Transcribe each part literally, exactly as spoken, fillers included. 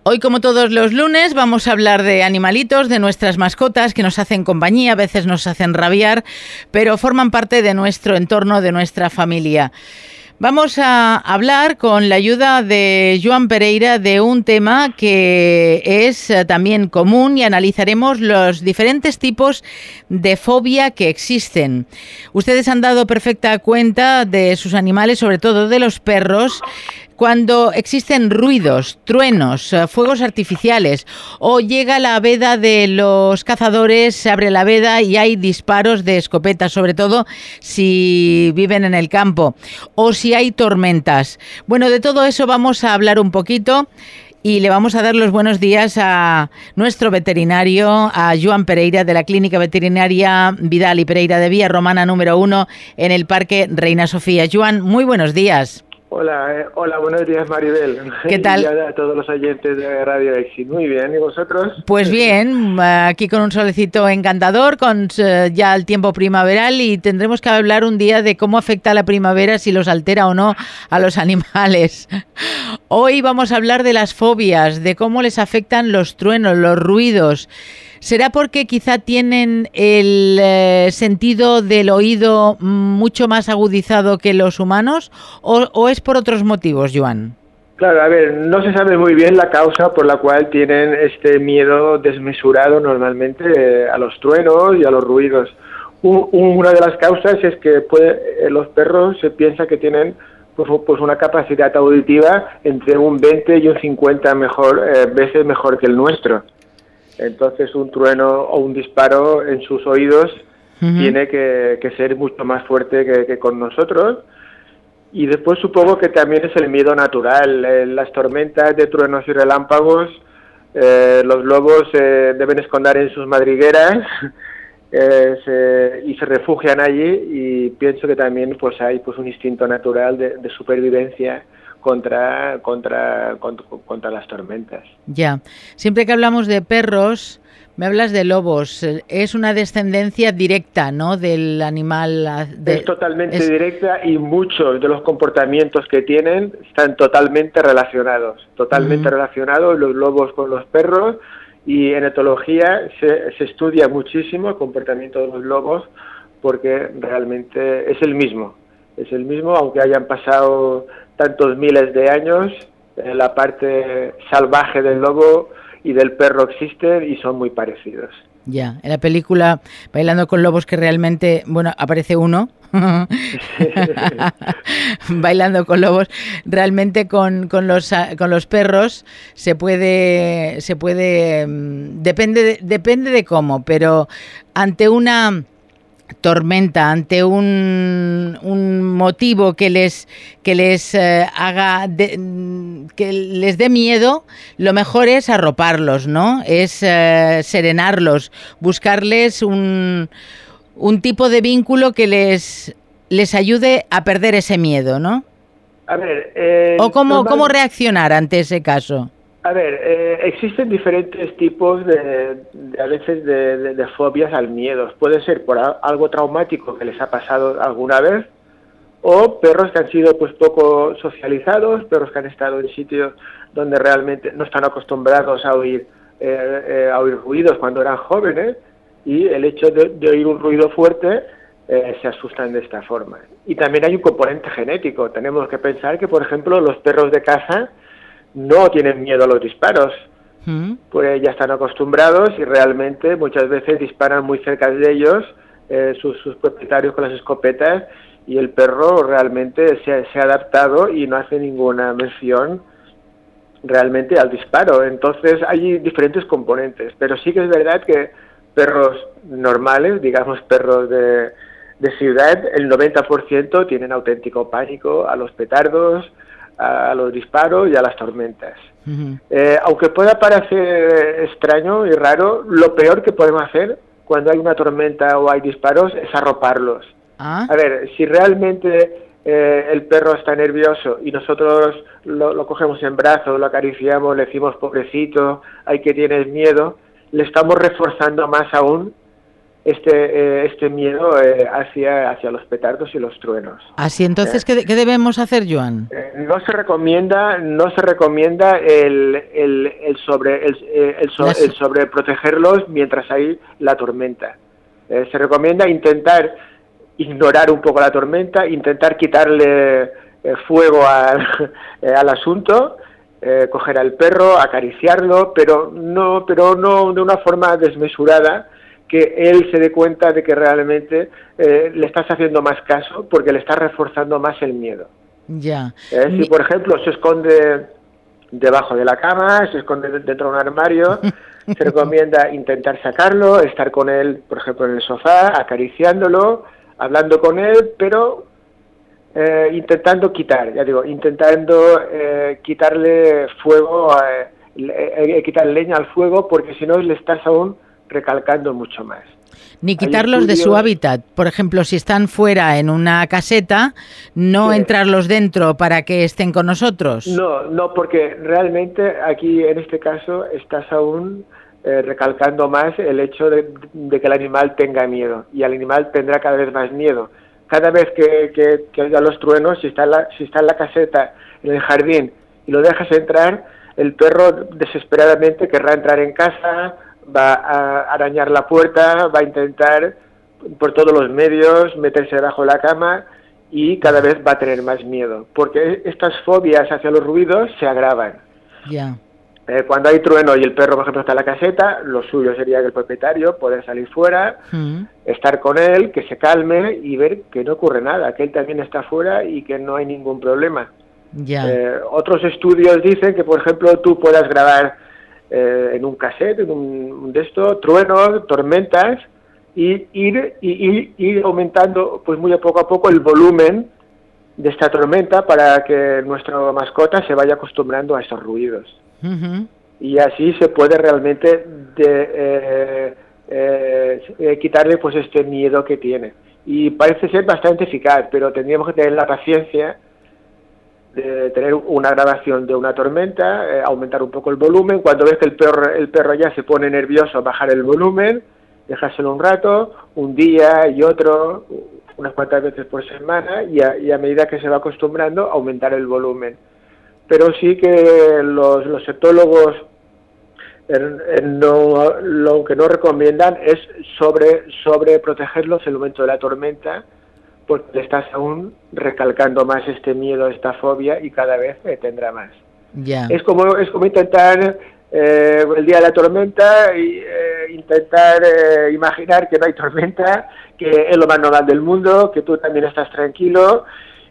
Hoy, como todos los lunes, vamos a hablar de animalitos, de nuestras mascotas que nos hacen compañía, a veces nos hacen rabiar, pero forman parte de nuestro entorno, de nuestra familia. Vamos a hablar con la ayuda de Joan Pereira de un tema que es también común y analizaremos los diferentes tipos de fobia que existen. Ustedes han dado perfecta cuenta de sus animales, sobre todo de los perros, cuando existen ruidos, truenos, fuegos artificiales o llega la veda de los cazadores, se abre la veda y hay disparos de escopeta, sobre todo si viven en el campo o si hay tormentas. Bueno, de todo eso vamos a hablar un poquito y le vamos a dar los buenos días a nuestro veterinario, a Joan Pereira de la Clínica Veterinaria Vidal y Pereira de Vía Romana número uno en el Parque Reina Sofía. Joan, muy buenos días. Hola, eh, hola, buenos días, Maribel. ¿Qué tal? Y a todos los oyentes de Radio Exit. Muy bien, ¿y vosotros? Pues bien, aquí con un solecito encantador, con uh, ya el tiempo primaveral, y tendremos que hablar un día de cómo afecta la primavera, si los altera o no a los animales. Hoy vamos a hablar de las fobias, de cómo les afectan los truenos, los ruidos. ¿Será porque quizá tienen el eh, sentido del oído mucho más agudizado que los humanos o, o es por otros motivos, Joan? Claro, a ver, no se sabe muy bien la causa por la cual tienen este miedo desmesurado normalmente eh, a los truenos y a los ruidos. Un, una de las causas es que puede, eh, los perros se piensa que tienen pues, pues una capacidad auditiva entre un veinte y un cincuenta mejor, eh, veces mejor que el nuestro. Entonces un trueno o un disparo en sus oídos uh-huh. tiene que, que ser mucho más fuerte que, que con nosotros. Y después supongo que también es el miedo natural. Eh, las tormentas de truenos y relámpagos, eh, los lobos eh, deben esconder en sus madrigueras eh, se, y se refugian allí, y pienso que también pues hay pues un instinto natural de, de supervivencia Contra, contra, contra, contra las tormentas. Ya. Siempre que hablamos de perros, me hablas de lobos. Es una descendencia directa, ¿no?, del animal. De, es totalmente es... directa, y muchos de los comportamientos que tienen están totalmente relacionados. Totalmente uh-huh. relacionados los lobos con los perros, y en etología se, se estudia muchísimo el comportamiento de los lobos porque realmente es el mismo. Es el mismo, aunque hayan pasado tantos miles de años, eh, la parte salvaje del lobo y del perro existen y son muy parecidos. Ya, en la película Bailando con Lobos, que realmente, bueno, aparece uno bailando con lobos, realmente con, con los con los perros se puede se puede depende de, depende de cómo, pero ante una tormenta, ante un, un motivo que les que les eh, haga de, que les dé miedo, lo mejor es arroparlos, ¿no? Es eh, serenarlos, buscarles un un tipo de vínculo que les les ayude a perder ese miedo, ¿no? A ver, eh, o cómo normal... cómo reaccionar ante ese caso. A ver, eh, existen diferentes tipos de, de a veces de, de, de fobias al miedo. Puede ser por a, algo traumático que les ha pasado alguna vez, o perros que han sido pues poco socializados, perros que han estado en sitios donde realmente no están acostumbrados a oír eh, eh, a oír ruidos cuando eran jóvenes, y el hecho de, de oír un ruido fuerte eh, se asustan de esta forma. Y también hay un componente genético. Tenemos que pensar que, por ejemplo, los perros de caza no tienen miedo a los disparos, ¿Mm? Pues ya están acostumbrados y realmente muchas veces disparan muy cerca de ellos eh, sus, sus propietarios con las escopetas, y el perro realmente se, se ha adaptado y no hace ninguna mención realmente al disparo. Entonces hay diferentes componentes, pero sí que es verdad que perros normales, digamos perros de, de ciudad, el noventa por ciento tienen auténtico pánico a los petardos, a los disparos y a las tormentas. Uh-huh. Eh, aunque pueda parecer extraño y raro, lo peor que podemos hacer cuando hay una tormenta o hay disparos es arroparlos. ¿Ah? A ver, si realmente eh, el perro está nervioso y nosotros lo, lo cogemos en brazos, lo acariciamos, le decimos pobrecito, ay que tienes miedo, le estamos reforzando más aún este eh, este miedo eh, hacia hacia los petardos y los truenos. Así entonces, Eh, ¿qué, qué debemos hacer, Joan? eh, no se recomienda no se recomienda el el, el sobre el, eh, el, so- Las- el sobreprotegerlos mientras hay la tormenta. Eh, se recomienda intentar ignorar un poco la tormenta, intentar quitarle eh, fuego al, eh, al asunto, eh, coger al perro, acariciarlo, pero no, pero no de una forma desmesurada, que él se dé cuenta de que realmente eh, le estás haciendo más caso porque le estás reforzando más el miedo. Ya. Eh, Mi- si, por ejemplo, se esconde debajo de la cama, se esconde dentro de un armario, se recomienda intentar sacarlo, estar con él, por ejemplo, en el sofá, acariciándolo, hablando con él, pero eh, intentando quitar, ya digo, intentando eh, quitarle fuego, eh, le- eh, quitar leña al fuego, porque si no le estás aún recalcando mucho más. Ni Hay quitarlos de su estudios- hábitat. Por ejemplo, si están fuera en una caseta, no Sí. entrarlos dentro para que estén con nosotros. No, no, porque realmente aquí en este caso estás aún eh, recalcando más el hecho de, de que el animal tenga miedo, y el animal tendrá cada vez más miedo. Cada vez que, que, que oiga los truenos, si está, en la, si está en la caseta, en el jardín, y lo dejas entrar, el perro desesperadamente querrá entrar en casa, va a arañar la puerta, va a intentar por todos los medios meterse debajo de la cama, y cada vez va a tener más miedo, porque estas fobias hacia los ruidos se agravan. Ya. Eh, cuando hay trueno y el perro, por ejemplo, está en la caseta, lo suyo sería que el propietario poder salir fuera, Mm. estar con él, que se calme y ver que no ocurre nada, que él también está fuera y que no hay ningún problema. Ya. Eh, otros estudios dicen que, por ejemplo, tú puedas grabar eh, en un cassette, en un, un de estos, truenos, tormentas, y ir, y, ir, ir aumentando pues muy a poco a poco el volumen de esta tormenta para que nuestra mascota se vaya acostumbrando a esos ruidos. Ujú. Y así se puede realmente de, eh, eh, eh, quitarle pues este miedo que tiene. Y parece ser bastante eficaz, pero tendríamos que tener la paciencia de tener una grabación de una tormenta, eh, aumentar un poco el volumen. Cuando ves que el perro, el perro ya se pone nervioso, bajar el volumen, dejárselo un rato, un día y otro, unas cuantas veces por semana, y a, y a medida que se va acostumbrando, aumentar el volumen. Pero sí que los, los etólogos eh, eh, no, lo que no recomiendan es sobre, sobre protegerlos en el momento de la tormenta, porque le estás aún recalcando más este miedo, esta fobia, y cada vez eh, tendrá más. Ya. Es como, es como intentar eh, el día de la tormenta y eh, intentar eh, imaginar que no hay tormenta, que es lo más normal del mundo, que tú también estás tranquilo,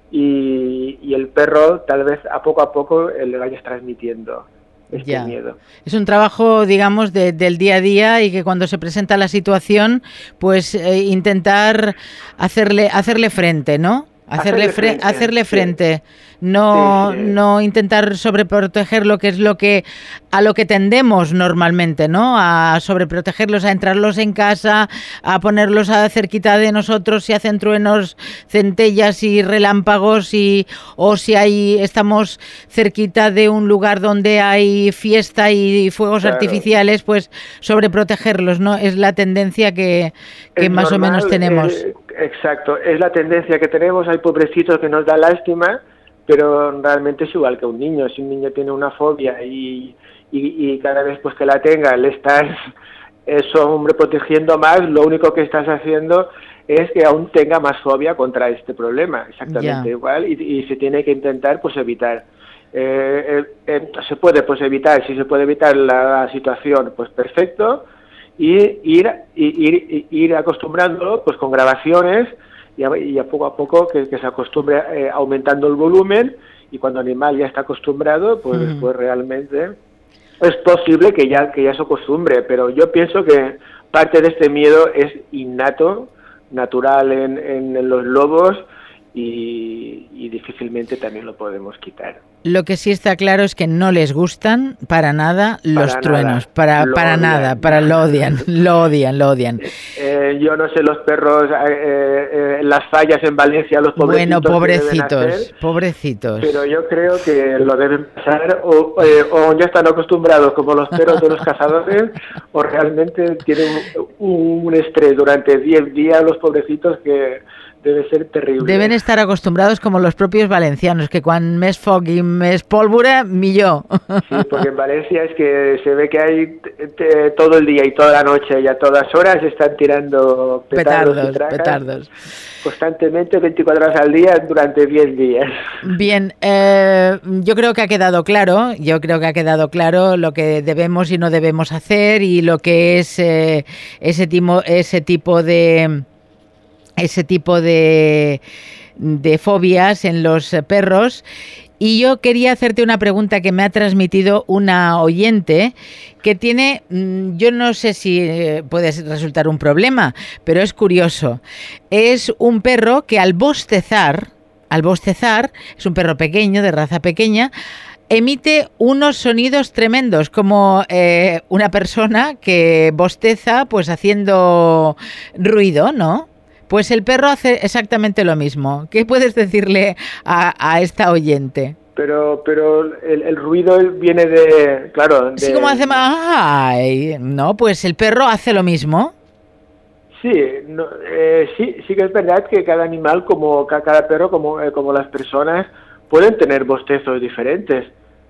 y, y el perro tal vez a poco a poco eh, le vayas transmitiendo este Ya. miedo. Es un trabajo, digamos, de- del día a día, y que cuando se presenta la situación, pues eh, intentar hacerle hacerle frente, ¿no? Hacerle, Hacerle fre- frente, hacerle sí. frente. No, Sí, sí. no intentar sobreproteger, lo que es lo que a lo que tendemos normalmente, ¿no? A sobreprotegerlos, a entrarlos en casa, a ponerlos a cerquita de nosotros si hacen truenos, centellas y relámpagos, y o si hay estamos cerquita de un lugar donde hay fiesta y fuegos Claro. artificiales, pues sobreprotegerlos, ¿no? Es la tendencia que, que Es más o normal, menos tenemos. eh, exacto, es la tendencia que tenemos. Hay pobrecitos que nos da lástima, pero realmente es igual que un niño. Si un niño tiene una fobia y, y, y cada vez pues que la tenga le estás eso, hombre, protegiendo más, lo único que estás haciendo es que aún tenga más fobia contra este problema, exactamente Ya. igual, y, y se tiene que intentar pues evitar. Eh, eh, eh, se puede pues evitar, si se puede evitar la situación, pues perfecto, y ir, y, ir, y ir acostumbrándolo pues con grabaciones, y a, y a poco a poco que, que se acostumbre eh, aumentando el volumen, y cuando el animal ya está acostumbrado, pues, Ujú. pues realmente es posible que ya, que ya se acostumbre, pero yo pienso que parte de este miedo es innato, natural en, en, en los lobos, y, y difícilmente también lo podemos quitar. Lo que sí está claro es que no les gustan para nada los para truenos, nada. para, Lo para odian. nada, para lo odian, lo odian, lo odian. Eh, yo no sé los perros, eh, eh, las fallas en Valencia, los pobrecitos. Bueno, pobrecitos, que deben hacer, pobrecitos. pero yo creo que lo deben pasar, o, eh, o ya están acostumbrados como los perros de los cazadores, o realmente tienen un, un estrés durante diez días los pobrecitos que debe ser terrible. Deben estar acostumbrados como los propios valencianos, que cuando més foc i més pólvora, millor. Sí, porque en Valencia es que se ve que hay t- t- todo el día y toda la noche y a todas horas están tirando petardos, Petardos, y tracas petardos. constantemente, veinticuatro horas al día durante diez días. Bien, eh, yo creo que ha quedado claro, yo creo que ha quedado claro lo que debemos y no debemos hacer y lo que es eh, ese, timo, ese tipo de... ese tipo de, de fobias en los perros. Y yo quería hacerte una pregunta que me ha transmitido una oyente que tiene, yo no sé si puede resultar un problema, pero es curioso. Es un perro que al bostezar, al bostezar, es un perro pequeño, de raza pequeña, emite unos sonidos tremendos, como eh, una persona que bosteza pues haciendo ruido, ¿no? Pues el perro hace exactamente lo mismo. ¿Qué puedes decirle a, a esta oyente? Pero pero el, el ruido viene de... Claro, de, Sí, como hace... Ay, no, pues el perro hace lo mismo. Sí, no, eh, sí, sí que es verdad que cada animal, como cada perro, como, eh, como las personas, pueden tener bostezos diferentes.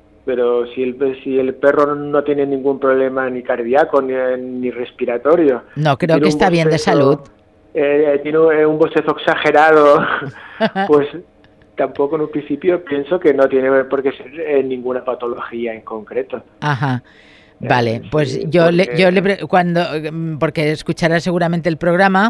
Pero si el, si el perro no tiene ningún problema ni cardíaco ni, ni respiratorio... No, creo que está bien de salud. Eh, tiene un bostezo exagerado, pues tampoco en un principio pienso que no tiene por qué ser eh, ninguna patología en concreto. Ajá. Vale, Eh, pues sí, yo porque... le, yo le cuando porque escuchará seguramente el programa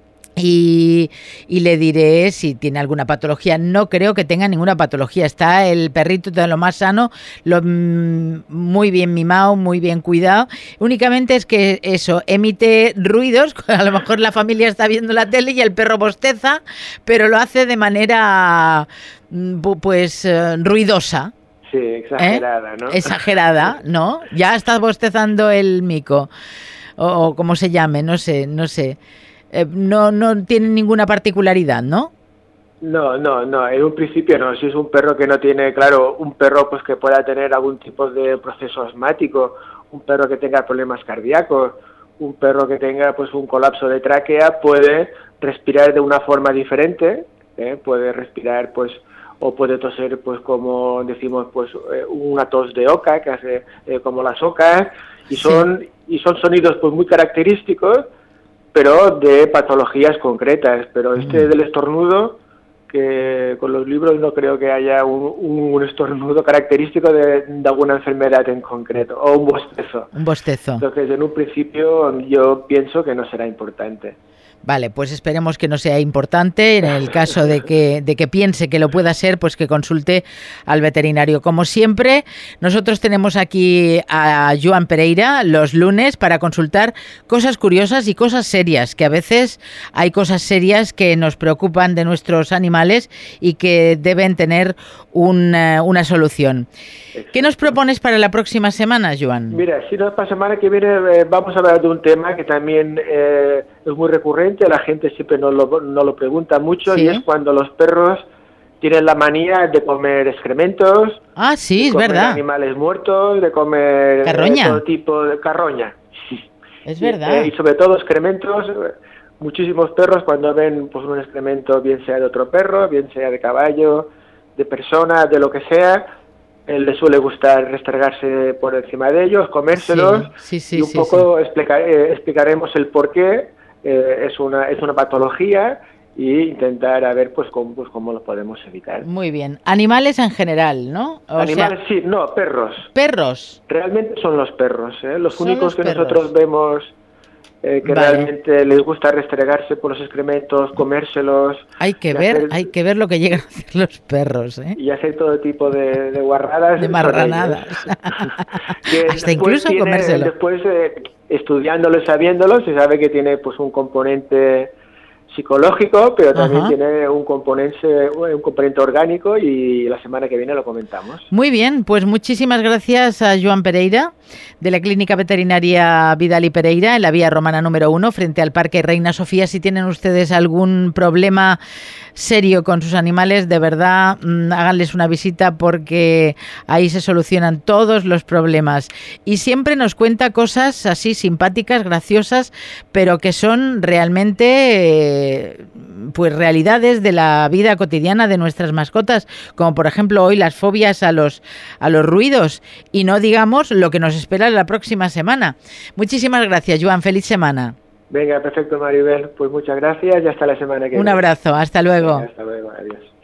y, y le diré si tiene alguna patología. No creo que tenga ninguna patología. Está el perrito de lo más sano, lo, muy bien mimado, muy bien cuidado. Únicamente es que eso, emite ruidos. A lo mejor la familia está viendo la tele y el perro bosteza, pero lo hace de manera pues ruidosa. Sí, exagerada, ¿eh? ¿No? Exagerada, ¿no? Ya está bostezando el mico, o, o como se llame, no sé, no sé. Eh, no, no tiene ninguna particularidad, ¿no? No, no, no, en un principio no. Si es un perro que no tiene, claro, un perro pues que pueda tener algún tipo de proceso asmático, un perro que tenga problemas cardíacos, un perro que tenga pues un colapso de tráquea, puede respirar de una forma diferente, ¿eh? Puede respirar pues o puede toser pues como decimos pues eh, una tos de oca que hace eh, como las ocas y son sí. y son sonidos pues muy característicos, pero de patologías concretas. Pero este mm. del estornudo, que con los libros no creo que haya un, un estornudo característico de, de alguna enfermedad en concreto, o un bostezo. Un bostezo. Entonces, en un principio, yo pienso que no será importante. Vale, pues esperemos que no sea importante. En el caso de que, de que piense que lo pueda ser, pues que consulte al veterinario. Como siempre, nosotros tenemos aquí a Joan Pereira los lunes para consultar cosas curiosas y cosas serias, que a veces hay cosas serias que nos preocupan de nuestros animales y que deben tener una, una solución. ¿Qué nos propones para la próxima semana, Joan? Mira, si no, para la semana que viene eh, vamos a hablar de un tema que también eh, es muy recurrente, la gente siempre nos lo, nos lo pregunta mucho, ¿sí? Y es cuando los perros tienen la manía de comer excrementos, ah, sí, de es comer verdad, animales muertos, de comer carroña, eh, todo tipo de carroña. Es verdad. Y, eh, y sobre todo excrementos. Muchísimos perros cuando ven pues un excremento, bien sea de otro perro, bien sea de caballo, de persona, de lo que sea, eh, les suele gustar restregarse por encima de ellos, comérselos, sí, sí, sí, y un sí, poco sí. Explicar, eh, explicaremos el por qué eh, es una es una patología y intentar a ver pues cómo, pues cómo lo podemos evitar. Muy bien. Animales en general, ¿no? O Animales sea, sí, no, perros. Perros. Realmente son los perros, ¿eh? Los son únicos los que perros. nosotros vemos eh, que vale. realmente les gusta restregarse por los excrementos, comérselos. Hay que ver, hacer, hay que ver lo que llegan a hacer los perros, ¿eh? Y hacer todo tipo de, de guarradas. De marranadas. Hasta incluso tiene, comérselo. Después, eh, estudiándolo y sabiéndolo, se sabe que tiene pues un componente psicológico, pero también Ajá. tiene un componente, un componente orgánico, y la semana que viene lo comentamos. Muy bien, pues muchísimas gracias a Joan Pereira, de la Clínica Veterinaria Vidal y Pereira, en la Vía Romana número uno, frente al Parque Reina Sofía. Si tienen ustedes algún problema serio con sus animales, de verdad, mmm, háganles una visita, porque ahí se solucionan todos los problemas. Y siempre nos cuenta cosas así simpáticas, graciosas, pero que son realmente eh, pues realidades de la vida cotidiana de nuestras mascotas, como por ejemplo hoy las fobias a los, a los ruidos, y no digamos lo que nos espera la próxima semana. Muchísimas gracias, Joan. Feliz semana. Venga, perfecto, Maribel. Pues muchas gracias y hasta la semana que viene. Un abrazo. Hasta luego. Venga, hasta luego. Adiós.